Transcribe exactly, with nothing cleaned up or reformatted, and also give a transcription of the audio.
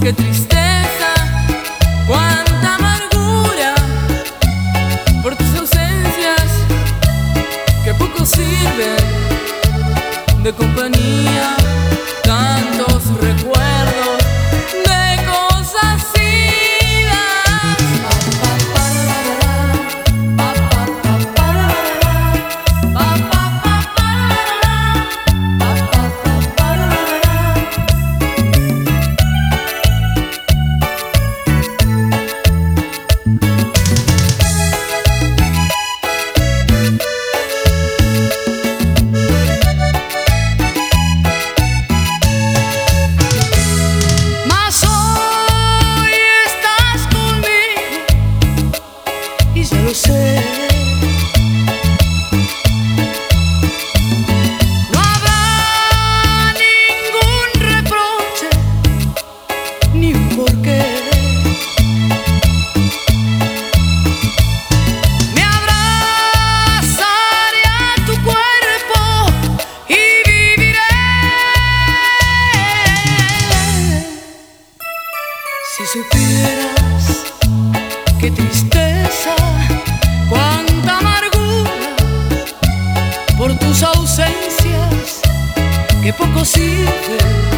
qué tristeza, cuánta amargura por tus ausencias que poco sirven de compañía. Tantos recuerdos de cosas idas. Yo lo sé, no habrá ningún reproche ni un porqué. Me abrazaré a tu cuerpo y viviré. Si supieras qué tristeza, cuánta amargura por tus ausencias que poco sirven